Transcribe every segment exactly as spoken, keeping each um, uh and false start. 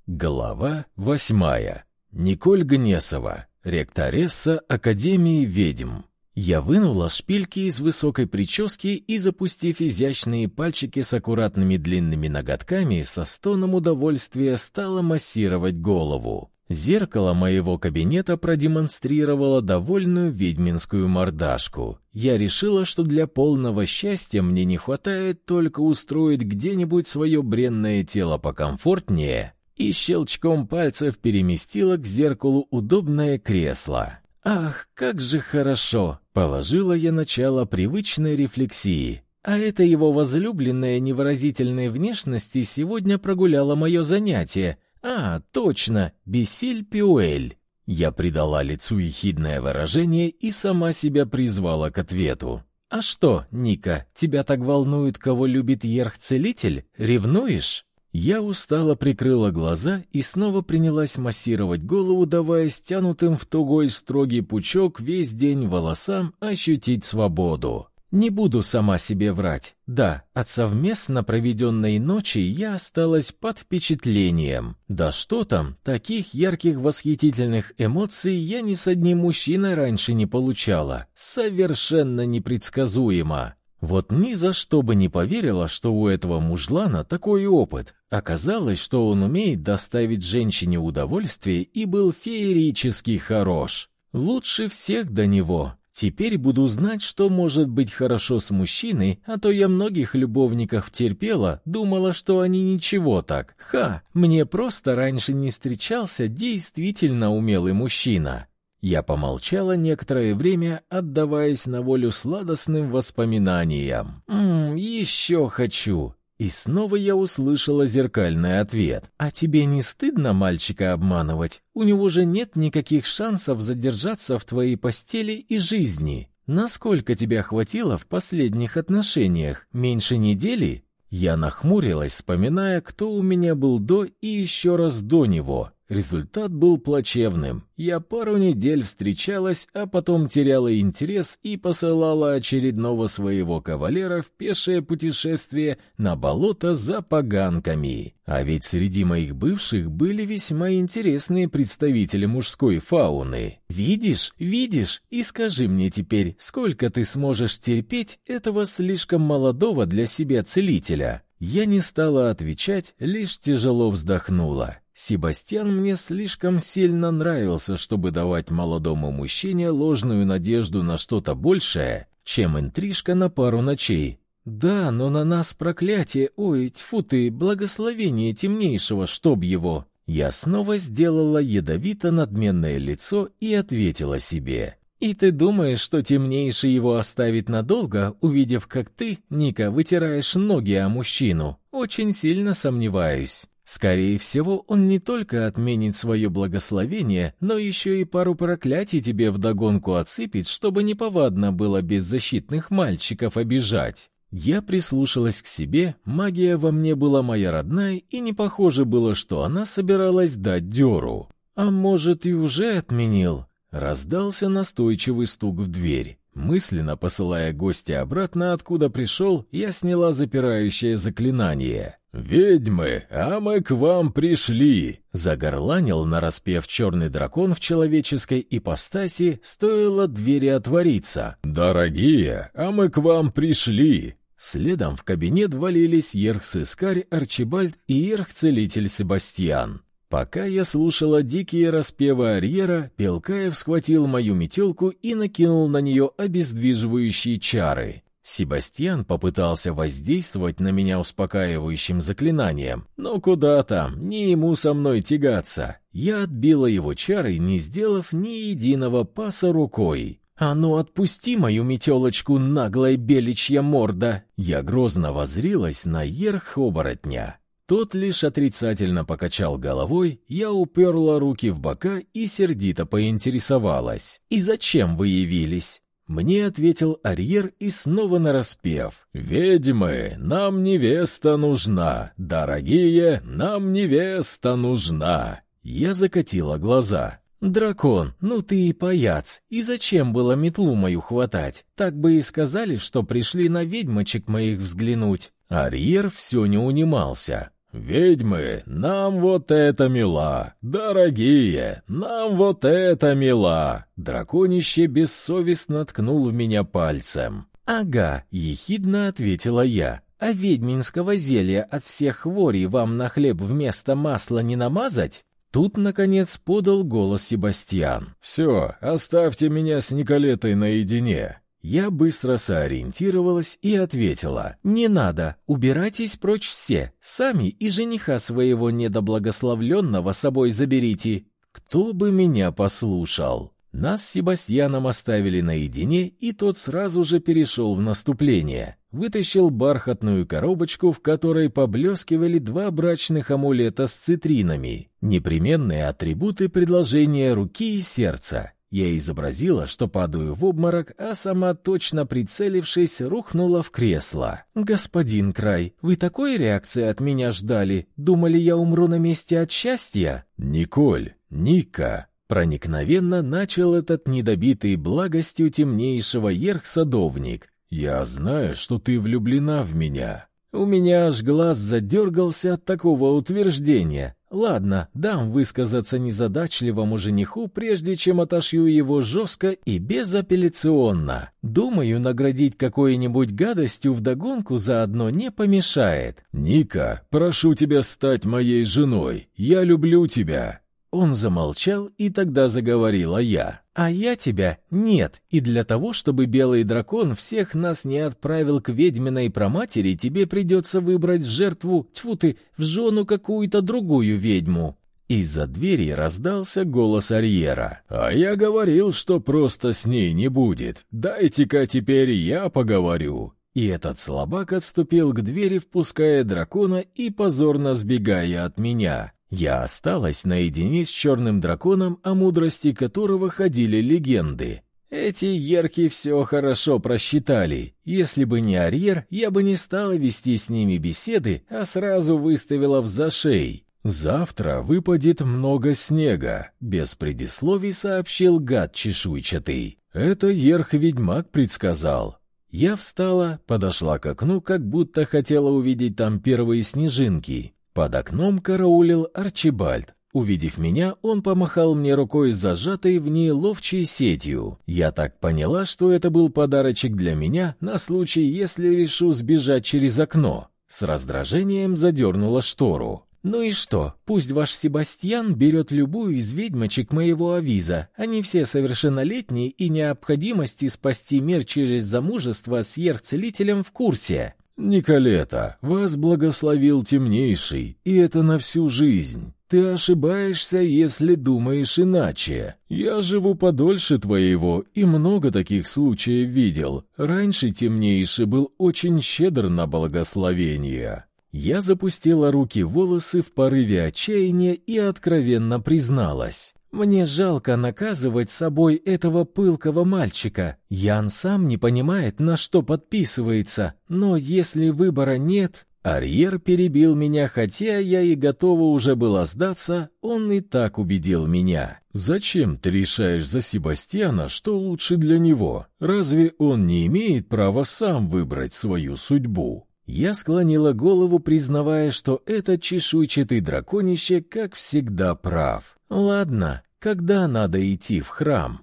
Глава восьмая. Николь Гнесова, ректоресса Академии ведьм. Я вынула шпильки из высокой прически и, запустив изящные пальчики с аккуратными длинными ноготками, со стоном удовольствия стала массировать голову. Зеркало моего кабинета продемонстрировало довольную ведьминскую мордашку. Я решила, что для полного счастья мне не хватает только устроить где-нибудь свое бренное тело покомфортнее, и щелчком пальцев переместила к зеркалу удобное кресло. «Ах, как же хорошо!» — положила я начало привычной рефлексии. А эта его возлюбленная невыразительной внешности сегодня прогуляла мое занятие. А, точно, Бесиль-Пюэль. Я придала лицу ехидное выражение и сама себя призвала к ответу. «А что, Ника, тебя так волнует, кого любит Ерх-целитель? Ревнуешь?» Я устало прикрыла глаза и снова принялась массировать голову, давая стянутым в тугой строгий пучок весь день волосам ощутить свободу. Не буду сама себе врать. Да, от совместно проведенной ночи я осталась под впечатлением. Да что там, таких ярких восхитительных эмоций я ни с одним мужчиной раньше не получала. Совершенно непредсказуемо. Вот ни за что бы не поверила, что у этого мужлана такой опыт. Оказалось, что он умеет доставить женщине удовольствие и был феерически хорош. Лучше всех до него. Теперь буду знать, что может быть хорошо с мужчиной, а то я многих любовников терпела, думала, что они ничего так. Ха, мне просто раньше не встречался действительно умелый мужчина. Я помолчала некоторое время, отдаваясь на волю сладостным воспоминаниям. «Ммм, еще хочу!» И снова я услышала зеркальный ответ. «А тебе не стыдно мальчика обманывать? У него же нет никаких шансов задержаться в твоей постели и жизни. Насколько тебя хватило в последних отношениях? Меньше недели?» Я нахмурилась, вспоминая, кто у меня был до и еще раз до него. Результат был плачевным. Я пару недель встречалась, а потом теряла интерес и посылала очередного своего кавалера в пешее путешествие на болото за поганками. А ведь среди моих бывших были весьма интересные представители мужской фауны. «Видишь, видишь, и скажи мне теперь, сколько ты сможешь терпеть этого слишком молодого для себя целителя?» Я не стала отвечать, лишь тяжело вздохнула. Себастьян мне слишком сильно нравился, чтобы давать молодому мужчине ложную надежду на что-то большее, чем интрижка на пару ночей. Да, но на нас проклятие, ой, тьфу ты, благословение темнейшего, чтоб его. Я снова сделала ядовито-надменное лицо и ответила себе. «И ты думаешь, что темнейший его оставит надолго, увидев, как ты, Ника, вытираешь ноги о мужчину? Очень сильно сомневаюсь. Скорее всего, он не только отменит свое благословение, но еще и пару проклятий тебе вдогонку отсыпет, чтобы неповадно было беззащитных мальчиков обижать». Я прислушалась к себе, магия во мне была моя родная, и не похоже было, что она собиралась дать дёру. «А может, и уже отменил?» Раздался настойчивый стук в дверь. Мысленно посылая гостя обратно, откуда пришел, я сняла запирающее заклинание. «Ведьмы, а мы к вам пришли!» Загорланил нараспев черный дракон в человеческой ипостаси, стоило двери отвориться. «Дорогие, а мы к вам пришли!» Следом в кабинет валились ерх-сыскарь Арчибальд и ерх-целитель Себастьян. Пока я слушала дикие распевы Арьера, Пелкаев схватил мою метелку и накинул на нее обездвиживающие чары. Себастьян попытался воздействовать на меня успокаивающим заклинанием, но куда там, не ему со мной тягаться. Я отбила его чары, не сделав ни единого паса рукой. «А ну отпусти мою метелочку, наглая беличья морда!» Я грозно воззрилась на ерх-оборотня. Тот лишь отрицательно покачал головой, я уперла руки в бока и сердито поинтересовалась. «И зачем вы явились?» Мне ответил Арьер и снова нараспев. «Ведьмы, нам невеста нужна, дорогие, нам невеста нужна». Я закатила глаза. «Дракон, ну ты и паяц, и зачем было метлу мою хватать? Так бы и сказали, что пришли на ведьмочек моих взглянуть». Арьер все не унимался. «Ведьмы, нам вот это мила! Дорогие, нам вот это мила!» Драконище бессовестно ткнул в меня пальцем. «Ага», — ехидно ответила я. «А ведьминского зелья от всех хворей вам на хлеб вместо масла не намазать?» Тут, наконец, подал голос Себастьян. «Все, оставьте меня с Николетой наедине». Я быстро сориентировалась и ответила: «Не надо, убирайтесь прочь все, сами и жениха своего недоблагословленного с собой заберите». Кто бы меня послушал? Нас с Себастьяном оставили наедине, и тот сразу же перешел в наступление. Вытащил бархатную коробочку, в которой поблескивали два брачных амулета с цитринами, непременные атрибуты предложения руки и сердца. Я изобразила, что падаю в обморок, а сама, точно прицелившись, рухнула в кресло. «Господин Край, вы такой реакции от меня ждали? Думали, я умру на месте от счастья?» «Николь, Ника!» Проникновенно начал этот недобитый благостью темнейшего ерх-садовник. «Я знаю, что ты влюблена в меня». У меня аж глаз задергался от такого утверждения. Ладно, дам высказаться незадачливому жениху, прежде чем отошью его жестко и безапелляционно. Думаю, наградить какой-нибудь гадостью вдогонку заодно не помешает. «Ника, прошу тебя стать моей женой. Я люблю тебя». Он замолчал, и тогда заговорила я. «А я тебя нет, и для того, чтобы белый дракон всех нас не отправил к ведьминой праматери, тебе придется выбрать в жертву, тьфу ты, в жену какую-то другую ведьму». Из-за двери раздался голос Арьера. «А я говорил, что просто с ней не будет. Дайте-ка теперь я поговорю». И этот слабак отступил к двери, впуская дракона и позорно сбегая от меня. Я осталась наедине с черным драконом, о мудрости которого ходили легенды. Эти ерки все хорошо просчитали. Если бы не Арьер, я бы не стала вести с ними беседы, а сразу выставила в зашей. «Завтра выпадет много снега», — без предисловий сообщил гад чешуйчатый. «Это ерх-ведьмак предсказал». Я встала, подошла к окну, как будто хотела увидеть там первые снежинки. Под окном караулил Арчибальд. Увидев меня, он помахал мне рукой с зажатой в ней ловчей сетью. Я так поняла, что это был подарочек для меня на случай, если решу сбежать через окно. С раздражением задернула штору. «Ну и что? Пусть ваш Себастьян берет любую из ведьмочек моего авиза. Они все совершеннолетние, и необходимости спасти мир через замужество с ерх-целителем в курсе». «Николета, вас благословил темнейший, и это на всю жизнь. Ты ошибаешься, если думаешь иначе. Я живу подольше твоего и много таких случаев видел. Раньше темнейший был очень щедр на благословения». Я запустила руки в волосы в порыве отчаяния и откровенно призналась. «Мне жалко наказывать собой этого пылкого мальчика. Ян сам не понимает, на что подписывается. Но если выбора нет...» Арьер перебил меня, хотя я и готова уже была сдаться, он и так убедил меня. «Зачем ты решаешь за Себастьяна, что лучше для него? Разве он не имеет права сам выбрать свою судьбу?» Я склонила голову, признавая, что этот чешуйчатый драконище, как всегда, прав. «Ладно, когда надо идти в храм?»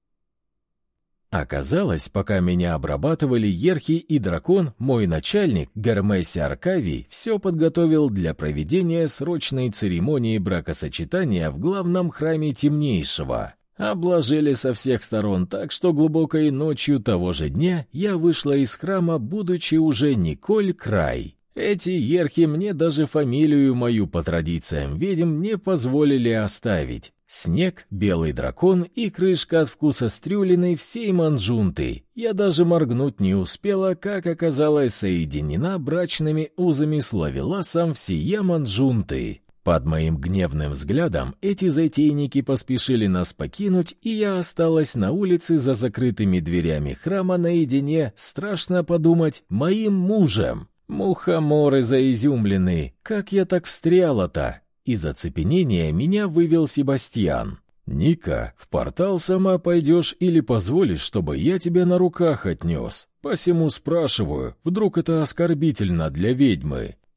Оказалось, пока меня обрабатывали ерхи и дракон, мой начальник, Гермесси Аркавий, все подготовил для проведения срочной церемонии бракосочетания в главном храме Темнейшего. Обложили со всех сторон так, что глубокой ночью того же дня я вышла из храма, будучи уже Николь Край. Эти ерхи мне даже фамилию мою по традициям ведьм не позволили оставить. Снег, белый дракон и крышка от вкуса стрюлиной всей манжунты. Я даже моргнуть не успела, как оказалась соединена брачными узами с ловеласом всея манжунты. Под моим гневным взглядом эти затейники поспешили нас покинуть, и я осталась на улице за закрытыми дверями храма наедине, страшно подумать, моим мужем. Мухоморы заизюмленные, как я так встряла-то? Из оцепенения меня вывел Себастьян. «Ника, в портал сама пойдешь или позволишь, чтобы я тебя на руках отнес? Посему спрашиваю, вдруг это оскорбительно для ведьмы?»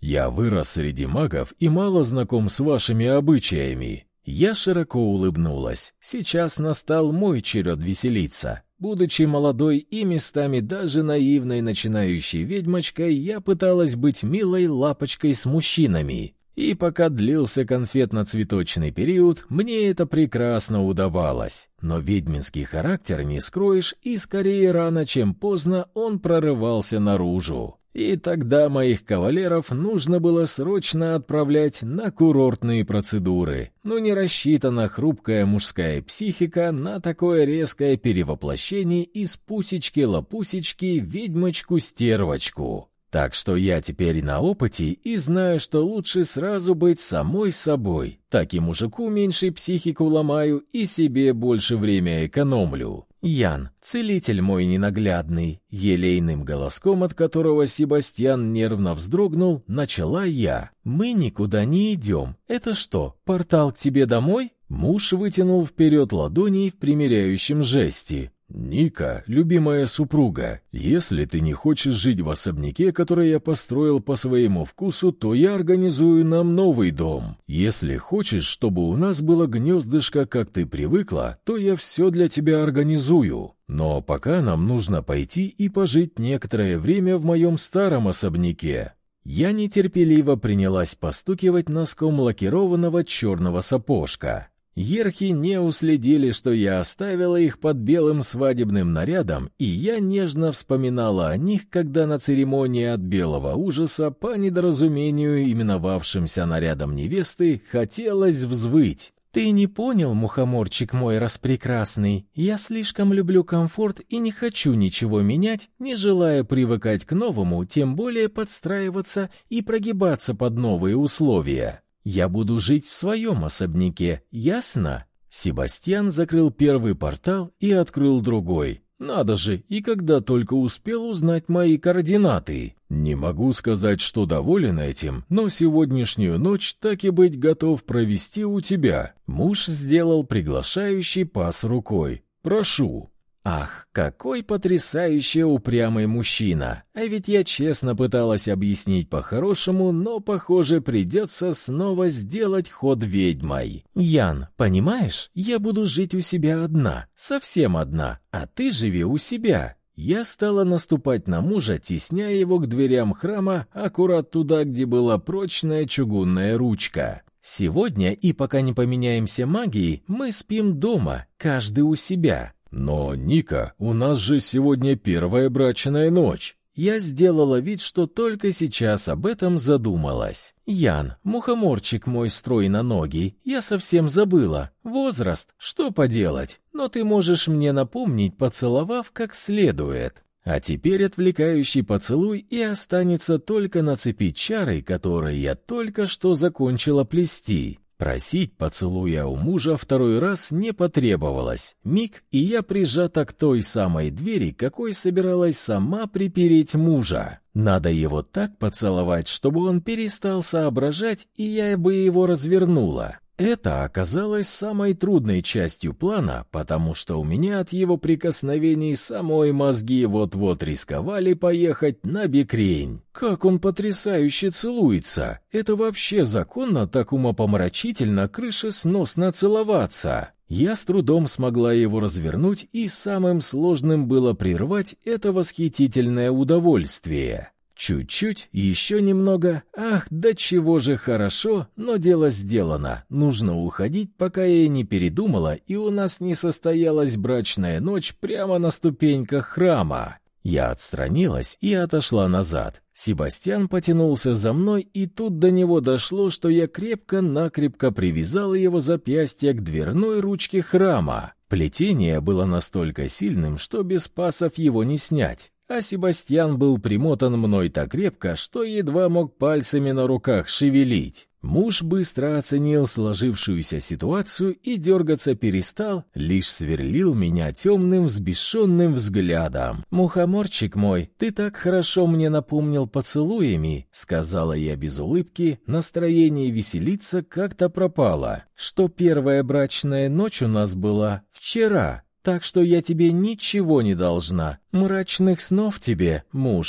Я вырос среди магов и мало знаком с вашими обычаями». Я широко улыбнулась. Сейчас настал мой черед веселиться. Будучи молодой и местами даже наивной начинающей ведьмочкой, я пыталась быть милой лапочкой с мужчинами. И пока длился конфетно-цветочный период, мне это прекрасно удавалось. Но ведьминский характер не скроешь, и скорее рано, чем поздно он прорывался наружу. И тогда моих кавалеров нужно было срочно отправлять на курортные процедуры. Но не рассчитана хрупкая мужская психика на такое резкое перевоплощение из пусечки-лопусечки в ведьмочку-стервочку. Так что я теперь на опыте и знаю, что лучше сразу быть самой собой. Так и мужику меньше психику ломаю и себе больше время экономлю. Ян, целитель мой ненаглядный, елейным голоском, от которого Себастьян нервно вздрогнул, начала я. Мы никуда не идем. Это что, портал к тебе домой? Муж вытянул вперед ладони в примиряющем жесте. «Ника, любимая супруга, если ты не хочешь жить в особняке, который я построил по своему вкусу, то я организую нам новый дом. Если хочешь, чтобы у нас было гнездышко, как ты привыкла, то я все для тебя организую. Но пока нам нужно пойти и пожить некоторое время в моем старом особняке». Я нетерпеливо принялась постукивать носком лакированного черного сапожка. Ерхи не уследили, что я оставила их под белым свадебным нарядом, и я нежно вспоминала о них, когда на церемонии от белого ужаса, по недоразумению именовавшимся нарядом невесты, хотелось взвыть. «Ты не понял, мухоморчик мой распрекрасный, я слишком люблю комфорт и не хочу ничего менять, не желая привыкать к новому, тем более подстраиваться и прогибаться под новые условия. Я буду жить в своем особняке, ясно?» Себастьян закрыл первый портал и открыл другой. «Надо же, и когда только успел узнать мои координаты. Не могу сказать, что доволен этим, но сегодняшнюю ночь так и быть готов провести у тебя». Муж сделал приглашающий пас рукой. «Прошу». Ах, какой потрясающе упрямый мужчина! А ведь я честно пыталась объяснить по-хорошему, но, похоже, придется снова сделать ход ведьмой. Ян, понимаешь, я буду жить у себя одна, совсем одна, а ты живи у себя. Я стала наступать на мужа, тесняя его к дверям храма, аккурат туда, где была прочная чугунная ручка. Сегодня, и пока не поменяемся магией, мы спим дома, каждый у себя. «Но, Ника, у нас же сегодня первая брачная ночь». Я сделала вид, что только сейчас об этом задумалась. «Ян, мухоморчик мой стройноногий, я совсем забыла. Возраст, что поделать? Но ты можешь мне напомнить, поцеловав как следует». А теперь отвлекающий поцелуй, и останется только нацепить чары, которые я только что закончила плести. Просить поцелуя у мужа второй раз не потребовалось. Миг, и я прижата к той самой двери, какой собиралась сама припереть мужа. Надо его так поцеловать, чтобы он перестал соображать, и я бы его развернула. Это оказалось самой трудной частью плана, потому что у меня от его прикосновений самой мозги вот-вот рисковали поехать на бекрень. Как он потрясающе целуется! Это вообще законно так умопомрачительно крышесносно целоваться? Я с трудом смогла его развернуть, и самым сложным было прервать это восхитительное удовольствие. Чуть-чуть, еще немного. Ах, да чего же хорошо, но дело сделано. Нужно уходить, пока я не передумала, и у нас не состоялась брачная ночь прямо на ступеньках храма. Я отстранилась и отошла назад. Себастьян потянулся за мной, и тут до него дошло, что я крепко-накрепко привязала его запястье к дверной ручке храма. Плетение было настолько сильным, что без пасов его не снять. А Себастьян был примотан мной так крепко, что едва мог пальцами на руках шевелить. Муж быстро оценил сложившуюся ситуацию и дергаться перестал, лишь сверлил меня темным взбешенным взглядом. «Мухоморчик мой, ты так хорошо мне напомнил поцелуями», — сказала я без улыбки, настроение веселиться как-то пропало, «что первая брачная ночь у нас была вчера». Так что я тебе ничего не должна. Мрачных снов тебе, муж.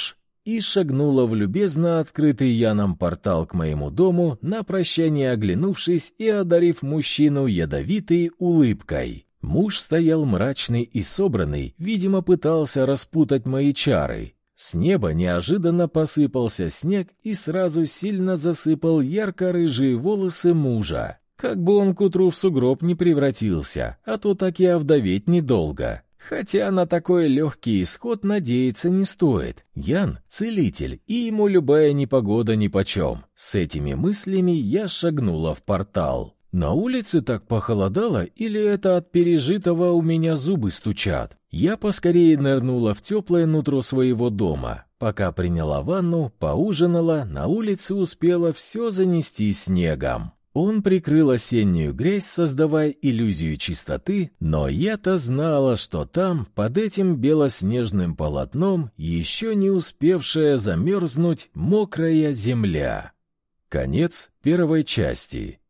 и шагнула в любезно открытый Яном портал к моему дому, на прощание оглянувшись и одарив мужчину ядовитой улыбкой. Муж стоял мрачный и собранный, видимо, пытался распутать мои чары. С неба неожиданно посыпался снег и сразу сильно засыпал ярко-рыжие волосы мужа. Как бы он к утру в сугроб не превратился, а то так и овдоветь недолго. Хотя на такой легкий исход надеяться не стоит. Ян — целитель, и ему любая непогода нипочем. С этими мыслями я шагнула в портал. На улице так похолодало, или это от пережитого у меня зубы стучат? Я поскорее нырнула в теплое нутро своего дома. Пока приняла ванну, поужинала, на улице успела все занести снегом. Он прикрыл осеннюю грязь, создавая иллюзию чистоты, но я-то знала, что там, под этим белоснежным полотном, еще не успевшая замерзнуть мокрая земля. Конец первой части.